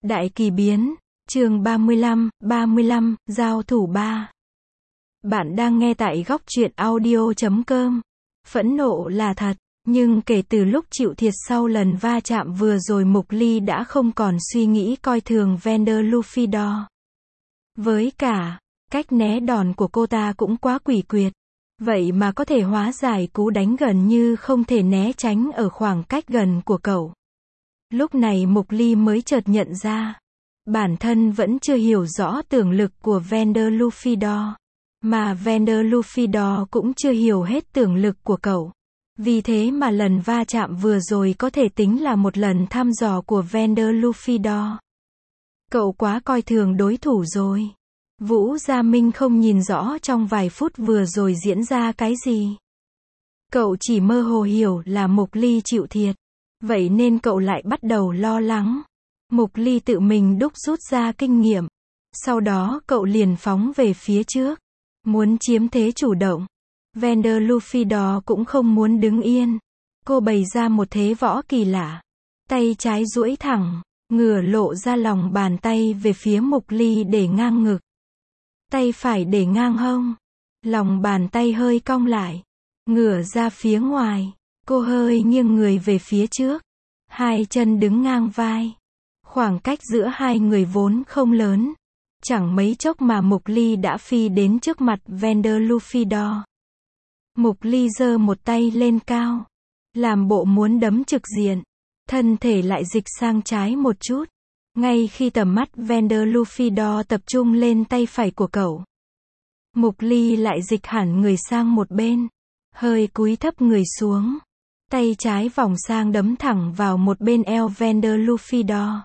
Đại kỳ biến, chương 35, giao thủ 3. Bạn đang nghe tại góc truyện audio.com. Phẫn nộ là thật, nhưng kể từ lúc chịu thiệt sau lần va chạm vừa rồi Mục Ly đã không còn suy nghĩ coi thường Vanderlufidor. Với cả, cách né đòn của cô ta cũng quá quỷ quyệt. Vậy mà có thể hóa giải cú đánh gần như không thể né tránh ở khoảng cách gần của cậu. Lúc này Mục Ly mới chợt nhận ra, bản thân vẫn chưa hiểu rõ tưởng lực của Vanderlufidor, mà Vanderlufidor cũng chưa hiểu hết tưởng lực của cậu. Vì thế mà lần va chạm vừa rồi có thể tính là một lần thăm dò của Vanderlufidor. Cậu quá coi thường đối thủ rồi. Vũ Gia Minh không nhìn rõ trong vài phút vừa rồi diễn ra cái gì. Cậu chỉ mơ hồ hiểu là Mục Ly chịu thiệt. Vậy nên cậu lại bắt đầu lo lắng. Mục Ly tự mình đúc rút ra kinh nghiệm. Sau đó cậu liền phóng về phía trước. Muốn chiếm thế chủ động. Vanderlufidor cũng không muốn đứng yên. Cô bày ra một thế võ kỳ lạ. Tay trái duỗi thẳng, ngửa lộ ra lòng bàn tay về phía Mục Ly để ngang ngực. Tay phải để ngang hông. Lòng bàn tay hơi cong lại. Ngửa ra phía ngoài. Cô hơi nghiêng người về phía trước. Hai chân đứng ngang vai. Khoảng cách giữa hai người vốn không lớn. Chẳng mấy chốc mà Mục Ly đã phi đến trước mặt Vanderlufidor. Mục Ly giơ một tay lên cao. Làm bộ muốn đấm trực diện. Thân thể lại dịch sang trái một chút. Ngay khi tầm mắt Vanderlufidor tập trung lên tay phải của cậu. Mục Ly lại dịch hẳn người sang một bên. Hơi cúi thấp người xuống. Tay trái vòng sang đấm thẳng vào một bên eo Vanderlufidor.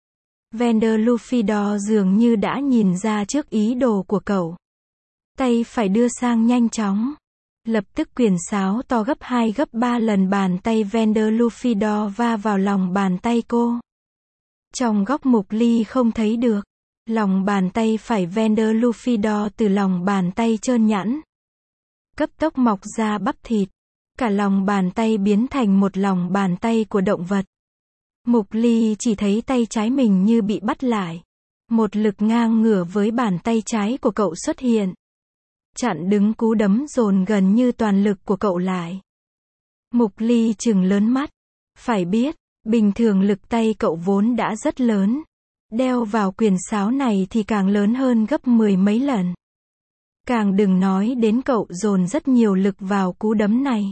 Vanderlufidor dường như đã nhìn ra trước ý đồ của cậu. Tay phải đưa sang nhanh chóng. Lập tức quyền sáo to gấp 2 gấp 3 lần bàn tay Vanderlufidor va vào lòng bàn tay cô. Trong góc Mục Ly không thấy được. Lòng bàn tay phải Vanderlufidor từ lòng bàn tay trơn nhẵn. Cấp tốc mọc ra bắp thịt. Cả lòng bàn tay biến thành một lòng bàn tay của động vật. Mục Ly chỉ thấy tay trái mình như bị bắt lại. Một lực ngang ngửa với bàn tay trái của cậu xuất hiện. Chặn đứng cú đấm dồn gần như toàn lực của cậu lại. Mục Ly trừng lớn mắt. Phải biết, bình thường lực tay cậu vốn đã rất lớn. Đeo vào quyền sáo này thì càng lớn hơn gấp 10 mấy lần. Càng đừng nói đến cậu dồn rất nhiều lực vào cú đấm này.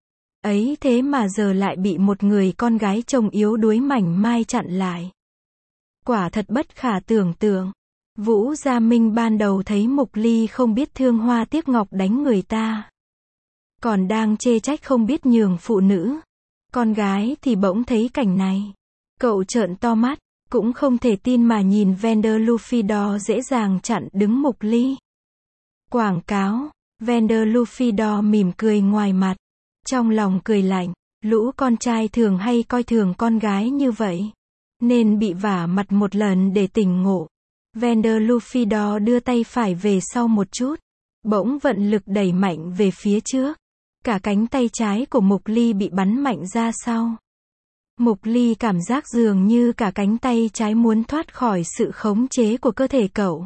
Ấy thế mà giờ lại bị một người con gái trông yếu đuối mảnh mai chặn lại. Quả thật bất khả tưởng tượng. Vũ Gia Minh ban đầu thấy Mục Ly không biết thương hoa tiếc ngọc đánh người ta. Còn đang chê trách không biết nhường phụ nữ. Con gái thì bỗng thấy cảnh này. Cậu trợn to mắt, cũng không thể tin mà nhìn Vanderlufidor dễ dàng chặn đứng Mục Ly. Quảng cáo, Vanderlufidor mỉm cười ngoài mặt. Trong lòng cười lạnh, lũ con trai thường hay coi thường con gái như vậy. Nên bị vả mặt một lần để tỉnh ngộ. Vanderlufidor đưa tay phải về sau một chút. Bỗng vận lực đẩy mạnh về phía trước. Cả cánh tay trái của Mục Ly bị bắn mạnh ra sau. Mục Ly cảm giác dường như cả cánh tay trái muốn thoát khỏi sự khống chế của cơ thể cậu.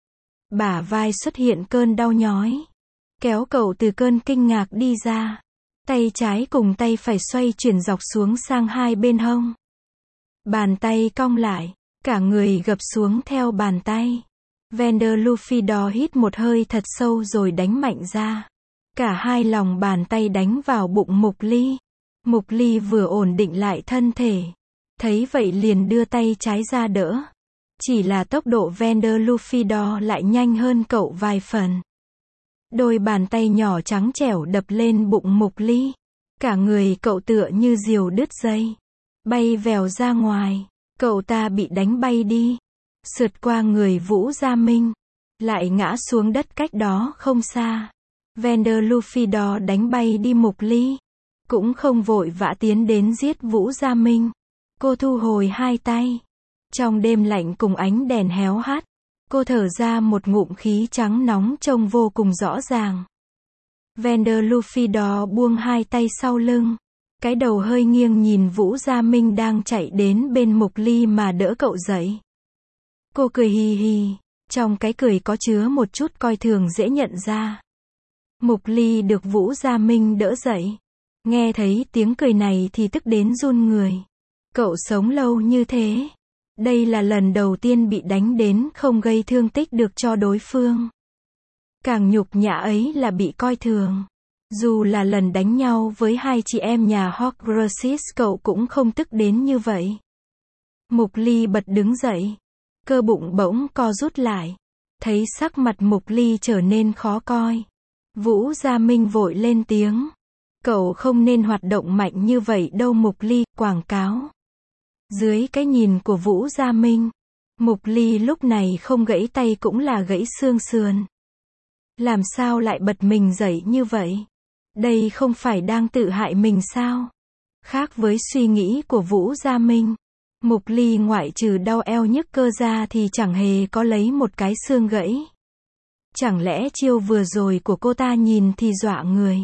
Bả vai xuất hiện cơn đau nhói. Kéo cậu từ cơn kinh ngạc đi ra. Tay trái cùng tay phải xoay chuyển dọc xuống sang hai bên hông. Bàn tay cong lại. Cả người gập xuống theo bàn tay. Vanderlufidor hít một hơi thật sâu rồi đánh mạnh ra. Cả hai lòng bàn tay đánh vào bụng Mục Ly. Mục Ly vừa ổn định lại thân thể. Thấy vậy liền đưa tay trái ra đỡ. Chỉ là tốc độ Vanderlufidor lại nhanh hơn cậu vài phần. Đôi bàn tay nhỏ trắng trẻo đập lên bụng Mục Ly. Cả người cậu tựa như diều đứt dây. Bay vèo ra ngoài. Cậu ta bị đánh bay đi. Sượt qua người Vũ Gia Minh. Lại ngã xuống đất cách đó không xa. Vanderlufidor đánh bay đi Mục Ly. Cũng không vội vã tiến đến giết Vũ Gia Minh. Cô thu hồi hai tay. Trong đêm lạnh cùng ánh đèn héo hắt. Cô thở ra một ngụm khí trắng nóng trông vô cùng rõ ràng. Vanderlufidor buông hai tay sau lưng. Cái đầu hơi nghiêng nhìn Vũ Gia Minh đang chạy đến bên Mục Ly mà đỡ cậu dậy. Cô cười hì hì, trong cái cười có chứa một chút coi thường dễ nhận ra. Mục Ly được Vũ Gia Minh đỡ dậy. Nghe thấy tiếng cười này thì tức đến run người. Cậu sống lâu như thế. Đây là lần đầu tiên bị đánh đến không gây thương tích được cho đối phương. Càng nhục nhã ấy là bị coi thường. Dù là lần đánh nhau với hai chị em nhà Hogwarts cậu cũng không tức đến như vậy. Mục Ly bật đứng dậy. Cơ bụng bỗng co rút lại. Thấy sắc mặt Mục Ly trở nên khó coi. Vũ Gia Minh vội lên tiếng. Cậu không nên hoạt động mạnh như vậy đâu Mục Ly, quảng cáo. Dưới cái nhìn của Vũ Gia Minh, Mục Ly lúc này không gãy tay cũng là gãy xương sườn. Làm sao lại bật mình dậy như vậy? Đây không phải đang tự hại mình sao? Khác với suy nghĩ của Vũ Gia Minh, Mục Ly ngoại trừ đau eo nhức cơ ra thì chẳng hề có lấy một cái xương gãy. Chẳng lẽ chiêu vừa rồi của cô ta nhìn thì dọa người?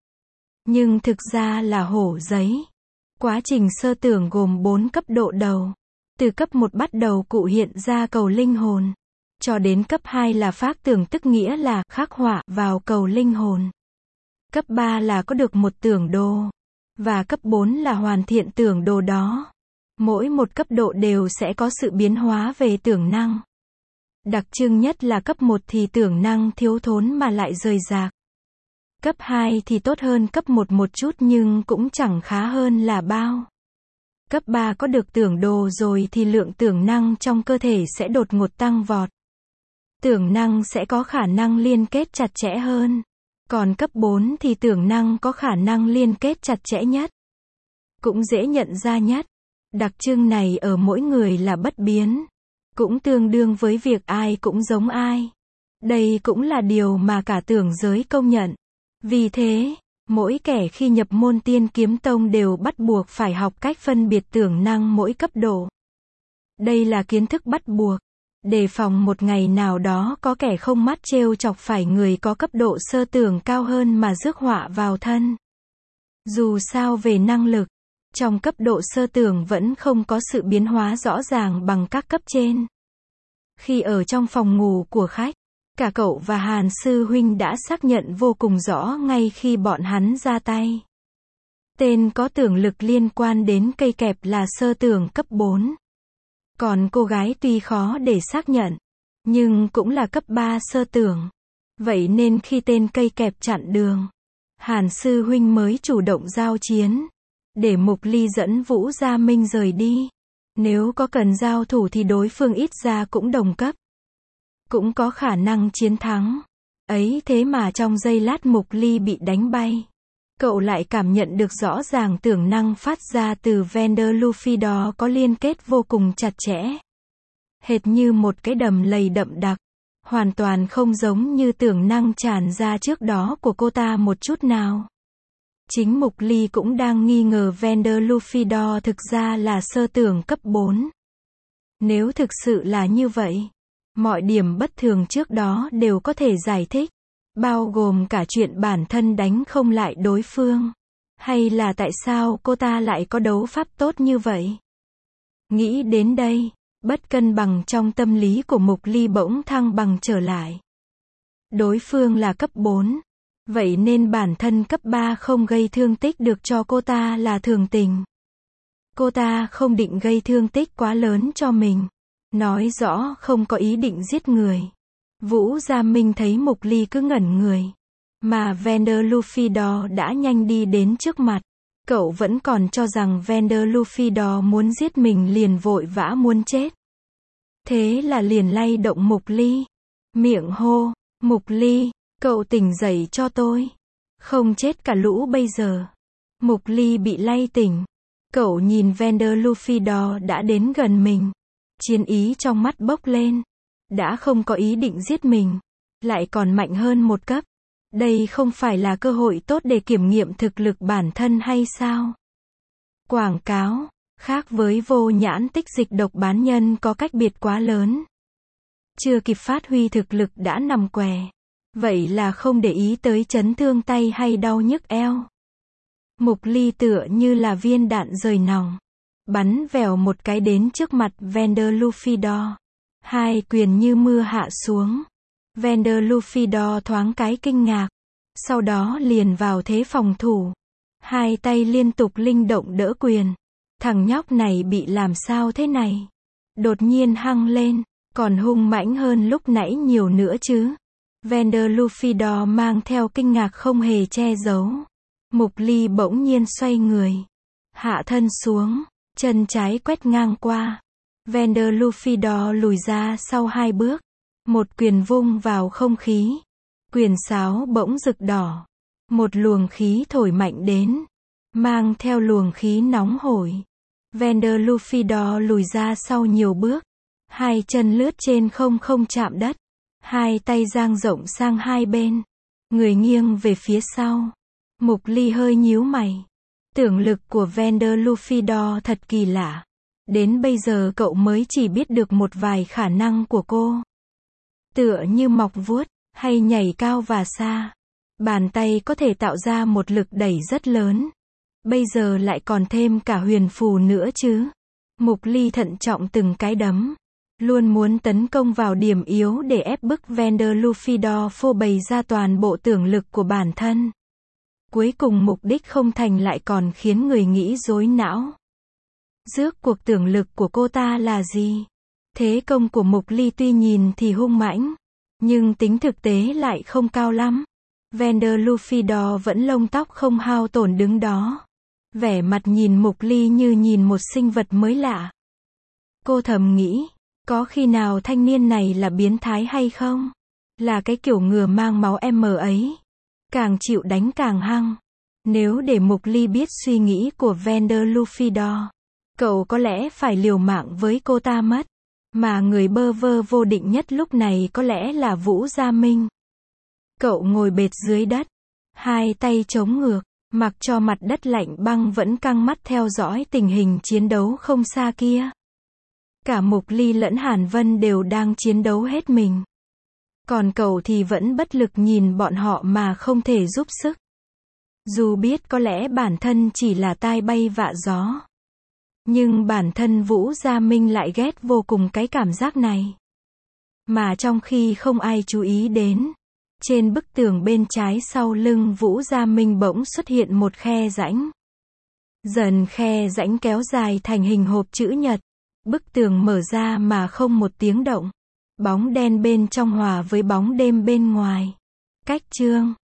Nhưng thực ra là hổ giấy. Quá trình sơ tưởng gồm 4 cấp độ đầu. Từ cấp 1 bắt đầu cụ hiện ra cầu linh hồn. Cho đến cấp 2 là phác tưởng tức nghĩa là khắc họa vào cầu linh hồn. Cấp 3 là có được một tưởng đồ. Và cấp 4 là hoàn thiện tưởng đồ đó. Mỗi một cấp độ đều sẽ có sự biến hóa về tưởng năng. Đặc trưng nhất là cấp 1 thì tưởng năng thiếu thốn mà lại rời rạc. Cấp 2 thì tốt hơn cấp 1 một chút nhưng cũng chẳng khá hơn là bao. Cấp 3 có được tưởng đồ rồi thì lượng tưởng năng trong cơ thể sẽ đột ngột tăng vọt. Tưởng năng sẽ có khả năng liên kết chặt chẽ hơn. Còn cấp 4 thì tưởng năng có khả năng liên kết chặt chẽ nhất. Cũng dễ nhận ra nhất. Đặc trưng này ở mỗi người là bất biến. Cũng tương đương với việc ai cũng giống ai. Đây cũng là điều mà cả tưởng giới công nhận. Vì thế, mỗi kẻ khi nhập môn Tiên Kiếm Tông đều bắt buộc phải học cách phân biệt tưởng năng mỗi cấp độ. Đây là kiến thức bắt buộc. Đề phòng một ngày nào đó có kẻ không mắt trêu chọc phải người có cấp độ sơ tưởng cao hơn mà rước họa vào thân. Dù sao về năng lực, trong cấp độ sơ tưởng vẫn không có sự biến hóa rõ ràng bằng các cấp trên. Khi ở trong phòng ngủ của khách, cả cậu và Hàn sư huynh đã xác nhận vô cùng rõ ngay khi bọn hắn ra tay. Tên có tưởng lực liên quan đến cây kẹp là sơ tưởng cấp 4. Còn cô gái tuy khó để xác nhận, nhưng cũng là cấp 3 sơ tưởng. Vậy nên khi tên cây kẹp chặn đường, Hàn sư huynh mới chủ động giao chiến, để Mục Ly dẫn Vũ Gia Minh rời đi. Nếu có cần giao thủ thì đối phương ít ra cũng đồng cấp. Cũng có khả năng chiến thắng. Ấy thế mà trong giây lát Mục Ly bị đánh bay. Cậu lại cảm nhận được rõ ràng tưởng năng phát ra từ Vanderlufidor có liên kết vô cùng chặt chẽ. Hệt như một cái đầm lầy đậm đặc. Hoàn toàn không giống như tưởng năng tràn ra trước đó của cô ta một chút nào. Chính Mục Ly cũng đang nghi ngờ Vanderlufidor thực ra là sơ tưởng cấp 4. Nếu thực sự là như vậy, mọi điểm bất thường trước đó đều có thể giải thích. Bao gồm cả chuyện bản thân đánh không lại đối phương. Hay là tại sao cô ta lại có đấu pháp tốt như vậy? Nghĩ đến đây, bất cân bằng trong tâm lý của Mục Ly bỗng thăng bằng trở lại. Đối phương là cấp 4. Vậy nên bản thân cấp 3 không gây thương tích được cho cô ta là thường tình. Cô ta không định gây thương tích quá lớn cho mình. Nói rõ không có ý định giết người. Vũ Gia Minh thấy Mục Ly cứ ngẩn người. Mà Vanderlufidor đã nhanh đi đến trước mặt. Cậu vẫn còn cho rằng Vanderlufidor muốn giết mình liền vội vã muốn chết. Thế là liền lay động Mục Ly. Miệng hô, Mục Ly, cậu tỉnh dậy cho tôi. Không chết cả lũ bây giờ. Mục Ly bị lay tỉnh. Cậu nhìn Vanderlufidor đã đến gần mình. Chiến ý trong mắt bốc lên. Đã không có ý định giết mình. Lại còn mạnh hơn một cấp. Đây không phải là cơ hội tốt để kiểm nghiệm thực lực bản thân hay sao? Quảng cáo. Khác với vô nhãn tích dịch độc bán nhân có cách biệt quá lớn. Chưa kịp phát huy thực lực đã nằm què. Vậy là không để ý tới chấn thương tay hay đau nhức eo. Mục Ly tựa như là viên đạn rời nòng. Bắn vèo một cái đến trước mặt Vanderlufidor. Hai quyền như mưa hạ xuống. Vanderlufidor thoáng cái kinh ngạc. Sau đó liền vào thế phòng thủ. Hai tay liên tục linh động đỡ quyền. Thằng nhóc này bị làm sao thế này? Đột nhiên hăng lên, còn hung mãnh hơn lúc nãy nhiều nữa chứ. Vanderlufidor mang theo kinh ngạc không hề che giấu. Mục Ly bỗng nhiên xoay người. Hạ thân xuống, chân trái quét ngang qua. Vanderlufidor lùi ra sau 2 bước. Một quyền vung vào không khí. Quyền sáo bỗng rực đỏ. Một luồng khí thổi mạnh đến. Mang theo luồng khí nóng hổi. Vanderlufidor lùi ra sau nhiều bước. Hai chân lướt trên không chạm đất. Hai tay dang rộng sang hai bên. Người nghiêng về phía sau. Mục Ly hơi nhíu mày. Tưởng lực của Vanderlufidor thật kỳ lạ. Đến bây giờ cậu mới chỉ biết được một vài khả năng của cô. Tựa như mọc vuốt, hay nhảy cao và xa. Bàn tay có thể tạo ra một lực đẩy rất lớn. Bây giờ lại còn thêm cả huyền phù nữa chứ. Mục Ly thận trọng từng cái đấm. Luôn muốn tấn công vào điểm yếu để ép bức Vanderlufidor phô bày ra toàn bộ tưởng lực của bản thân. Cuối cùng mục đích không thành lại còn khiến người nghĩ rối não. Rốt cuộc tưởng lực của cô ta là gì? Thế công của Mục Ly tuy nhìn thì hung mãnh, nhưng tính thực tế lại không cao lắm. Vanderlufidor vẫn lông tóc không hao tổn đứng đó. Vẻ mặt nhìn Mục Ly như nhìn một sinh vật mới lạ. Cô thầm nghĩ, có khi nào thanh niên này là biến thái hay không? Là cái kiểu ngừa mang máu ấy. Càng chịu đánh càng hăng. Nếu để Mục Ly biết suy nghĩ của Vanderlufidor, cậu có lẽ phải liều mạng với cô ta mất. Mà người bơ vơ vô định nhất lúc này có lẽ là Vũ Gia Minh. Cậu ngồi bệt dưới đất, hai tay chống ngược, mặc cho mặt đất lạnh băng vẫn căng mắt theo dõi tình hình chiến đấu không xa kia. Cả Mục Ly lẫn Hàn Vân đều đang chiến đấu hết mình. Còn cậu thì vẫn bất lực nhìn bọn họ mà không thể giúp sức. Dù biết có lẽ bản thân chỉ là tai bay vạ gió. Nhưng bản thân Vũ Gia Minh lại ghét vô cùng cái cảm giác này. Mà trong khi không ai chú ý đến, trên bức tường bên trái sau lưng Vũ Gia Minh bỗng xuất hiện một khe rãnh. Dần khe rãnh kéo dài thành hình hộp chữ nhật. Bức tường mở ra mà không một tiếng động. Bóng đen bên trong hòa với bóng đêm bên ngoài. Cách chương